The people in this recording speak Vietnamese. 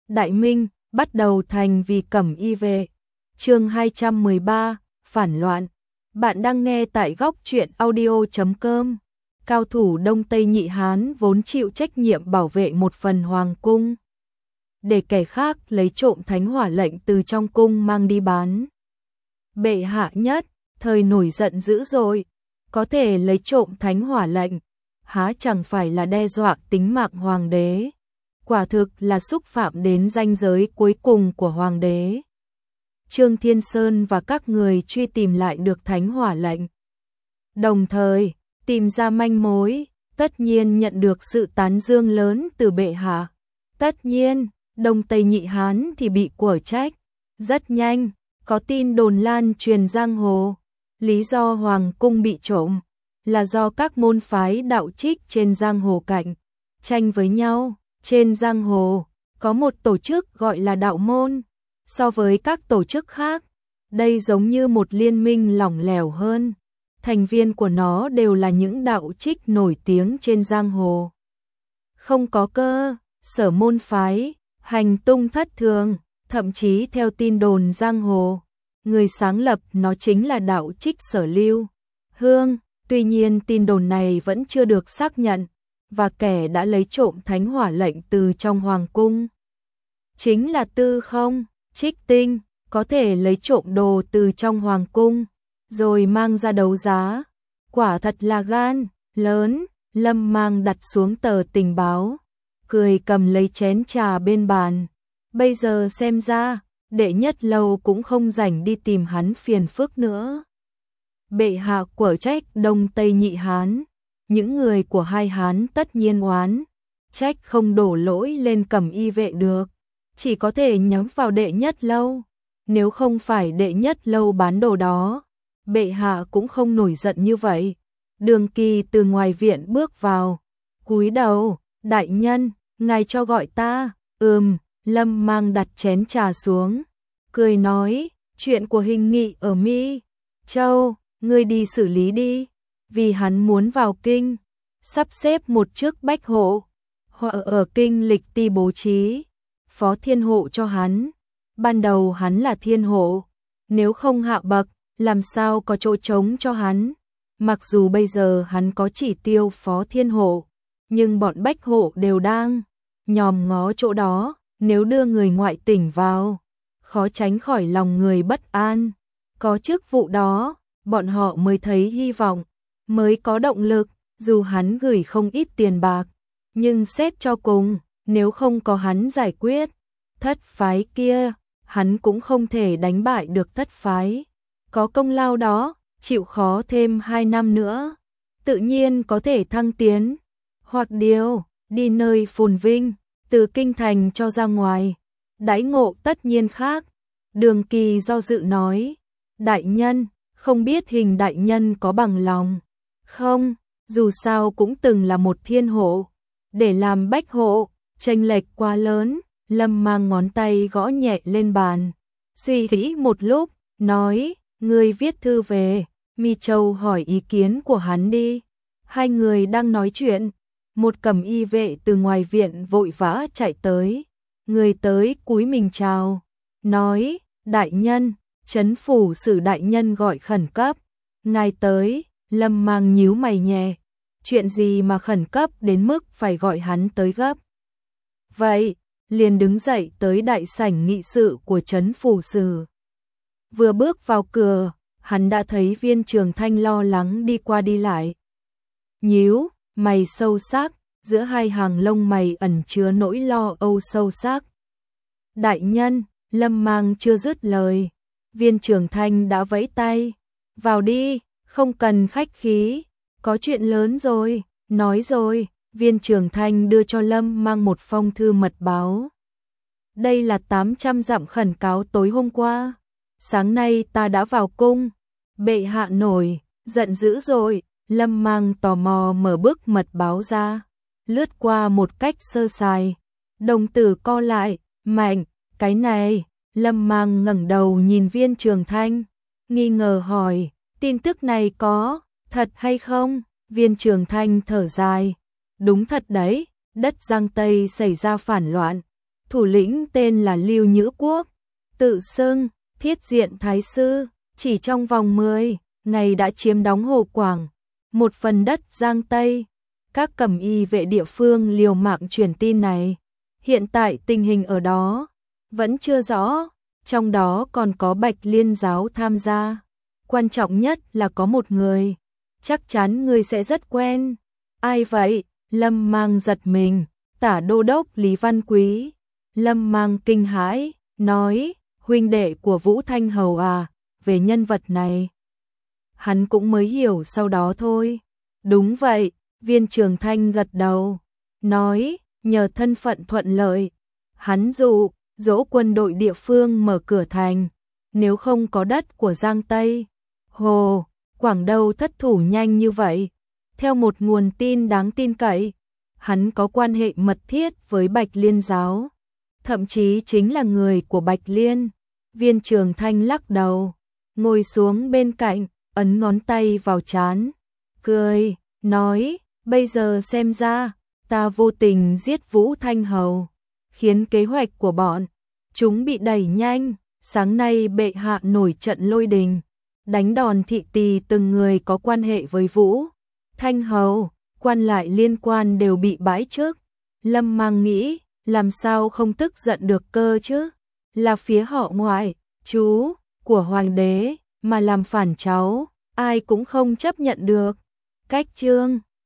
Đại Minh, bắt đầu thành vì Cẩm Y vệ. Chương 213, phản loạn. Bạn đang nghe tại góc truyện audio.com. Cao thủ Đông Tây Nhị Hán vốn chịu trách nhiệm bảo vệ một phần hoàng cung, để kẻ khác lấy trộm thánh hỏa lệnh từ trong cung mang đi bán. Bệ hạ nhất thời nổi giận dữ dội, có thể lấy trộm thánh hỏa lệnh, há chẳng phải là đe dọa tính mạng hoàng đế, quả thực là xúc phạm đến ranh giới cuối cùng của hoàng đế. Trương Thiên Sơn và các người truy tìm lại được thánh hỏa lệnh, đồng thời tìm ra manh mối, tất nhiên nhận được sự tán dương lớn từ bệ hạ. Tất nhiên, Đông Tây Nhị Hán thì bị quở trách. Rất nhanh, có tin đồn lan truyền giang hồ, lý do hoàng cung bị trộm là do các môn phái đạo trích trên giang hồ cạnh tranh với nhau. Trên giang hồ có một tổ chức gọi là đạo môn, so với các tổ chức khác, đây giống như một liên minh lỏng lẻo hơn. Thành viên của nó đều là những đạo trích nổi tiếng trên giang hồ. Không có cơ sở môn phái, hành tung thất thường, thậm chí theo tin đồn giang hồ, người sáng lập nó chính là đạo trích Sở Lưu Hương. Tuy nhiên tin đồn này vẫn chưa được xác nhận, và kẻ đã lấy trộm thánh hỏa lệnh từ trong hoàng cung chính là Tư Không, Trích Tinh, có thể lấy trộm đồ từ trong hoàng cung rồi mang ra đấu giá, quả thật là gan lớn. Lâm Mang đặt xuống tờ tình báo, cười cầm lấy chén trà bên bàn. Bây giờ xem ra, Đệ Nhất Lâu cũng không rảnh đi tìm hắn phiền phức nữa. Bệ hạ quở trách Đông Tây Nhị Hán, những người của hai Hán tất nhiên oán trách không đổ lỗi lên Cẩm Y vệ được, chỉ có thể nhắm vào Đệ Nhất Lâu. Nếu không phải Đệ Nhất Lâu bán đồ đó, bệ hạ cũng không nổi giận như vậy. Đường Kỳ từ ngoài viện bước vào, cúi đầu, đại nhân, ngài cho gọi ta. Lâm Mang đặt chén trà xuống, cười nói, chuyện của Hình Nghị ở Mi Châu, ngươi đi xử lý đi. Vì hắn muốn vào kinh, sắp xếp một chức bách hộ, hoặc ở kinh lịch ti bố trí phó thiên hộ cho hắn. Ban đầu hắn là thiên hộ, nếu không hạ bậc, làm sao có chỗ trống cho hắn. Mặc dù bây giờ hắn có chỉ tiêu phó thiên hộ, nhưng bọn bách hộ đều đang nhòm ngó chỗ đó. Nếu đưa người ngoại tỉnh vào, khó tránh khỏi lòng người bất an. Có chức vụ đó, bọn họ mới thấy hy vọng, mới có động lực. Dù hắn gửi không ít tiền bạc, nhưng xét cho cùng, nếu không có hắn giải quyết thất phái kia, hắn cũng không thể đánh bại được thất phái. Có công lao đó, chịu khó thêm 2 năm nữa, tự nhiên có thể thăng tiến, hoặc điều đi nơi phồn vinh, từ kinh thành cho ra ngoài, đãi ngộ tất nhiên khác. Đường Kỳ do dự nói, đại nhân, không biết Hình đại nhân có bằng lòng không, dù sao cũng từng là một thiên hộ, để làm bách hộ, chênh lệch quá lớn. Lâm Mang ngón tay gõ nhẹ lên bàn, suy nghĩ một lúc, nói, ngươi viết thư về Mi Châu hỏi ý kiến của hắn đi. Hai người đang nói chuyện, một Cẩm Y vệ từ ngoài viện vội vã chạy tới. Người tới cúi mình chào, nói, đại nhân, Trấn phủ sử đại nhân gọi khẩn cấp. Ngài tới. Lâm Mang nhíu mày nhẹ, chuyện gì mà khẩn cấp đến mức phải gọi hắn tới gấp vậy? Liền đứng dậy tới đại sảnh nghị sự của Trấn phủ sử. Vừa bước vào cửa, hắn đã thấy Viên Trường Thanh lo lắng đi qua đi lại, nhíu mày sâu sắc, giữa hai hàng lông mày ẩn chứa nỗi lo âu sâu sắc. Đại nhân, Lâm Mang chưa dứt lời, Viên Trường Thanh đã vẫy tay, vào đi, không cần khách khí, có chuyện lớn rồi. Nói rồi, Viên Trường Thanh đưa cho Lâm Mang một phong thư mật báo. Đây là 800 dặm khẩn cáo tối hôm qua. Sáng nay ta đã vào cung. Bệ hạ nổi giận dữ rồi. Lâm Mang tò mò mở bức mật báo ra, lướt qua một cách sơ sài, đồng tử co lại, mạnh, cái này. Lâm Mang ngẩng đầu nhìn Viên Trường Thanh, nghi ngờ hỏi, tin tức này có thật hay không? Viên Trường Thanh thở dài, đúng thật đấy, đất Giang Tây xảy ra phản loạn, thủ lĩnh tên là Lưu Nhữ Quốc, tự xưng Thiết Diện Thái Sư, chỉ trong vòng 10 ngày đã chiếm đóng Hồ Quảng, một phần đất Giang Tây. Các cẩm y vệ địa phương liều mạng truyền tin này. Hiện tại tình hình ở đó vẫn chưa rõ, trong đó còn có Bạch Liên giáo tham gia. Quan trọng nhất là có một người, chắc chắn ngươi sẽ rất quen. Ai vậy? Lâm Mang giật mình, Tả Đô đốc Lý Văn Quý. Lâm Mang kinh hãi, nói, huynh đệ của Vũ Thanh Hầu à, về nhân vật này. Hắn cũng mới hiểu sau đó thôi. Đúng vậy, Viên Trường Thanh gật đầu, nói, nhờ thân phận thuận lợi, hắn dỗ quân đội địa phương mở cửa thành, nếu không có đất của Giang Tây, Hồ Quảng đâu thất thủ nhanh như vậy. Theo một nguồn tin đáng tin cậy, hắn có quan hệ mật thiết với Bạch Liên giáo, thậm chí chính là người của Bạch Liên. Viên Trường Thanh lắc đầu, ngồi xuống bên cạnh, ấn ngón tay vào trán, cười, nói, bây giờ xem ra, ta vô tình giết Vũ Thanh Hầu, khiến kế hoạch của bọn chúng bị đẩy nhanh. Sáng nay bệ hạ nổi trận lôi đình, đánh đòn thị tỳ từng người có quan hệ với Vũ Thanh Hầu, quan lại liên quan đều bị bãi chức. Lâm Mang nghĩ, làm sao không tức giận được cơ chứ, là phía họ ngoại, chú của hoàng đế, mà làm phản cháu, ai cũng không chấp nhận được. Cách chương